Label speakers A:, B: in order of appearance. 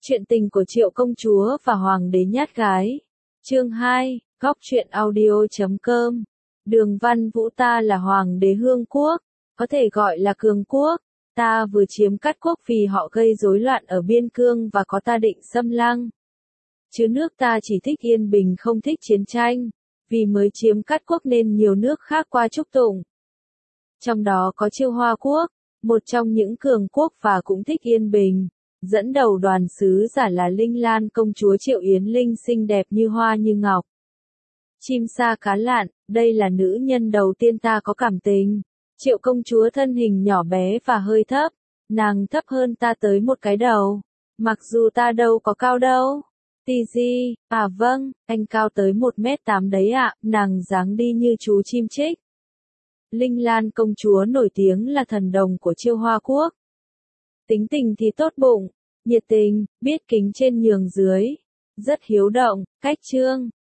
A: Chuyện tình của Triệu công chúa và Hoàng đế nhát gái. Chương 2, Góc truyện audio.com. Đường Văn Vũ ta là Hoàng đế Hương Quốc, có thể gọi là Cường Quốc. Ta vừa chiếm Cát Quốc vì họ gây rối loạn ở biên cương và có ta định xâm lăng. Chứ nước ta chỉ thích yên bình không thích chiến tranh, vì mới chiếm Cát Quốc nên nhiều nước khác qua chúc tụng. Trong đó có Chiêu Hoa Quốc, một trong những cường quốc và cũng thích yên bình. Dẫn đầu đoàn sứ giả là Linh Lan công chúa Triệu Yến Linh xinh đẹp như hoa như ngọc. Chim sa cá lặn, đây là nữ nhân đầu tiên ta có cảm tình. Triệu công chúa thân hình nhỏ bé và hơi thấp, nàng thấp hơn ta tới một cái đầu. Mặc dù ta đâu có cao đâu. Tì gì, à vâng, anh cao tới 1m8 đấy ạ, nàng dáng đi như chú chim chích. Linh Lan công chúa nổi tiếng là thần đồng của Chiêu Hoa Quốc. Tính tình thì tốt bụng, nhiệt tình, biết kính trên nhường dưới, rất hiếu động, cách trương,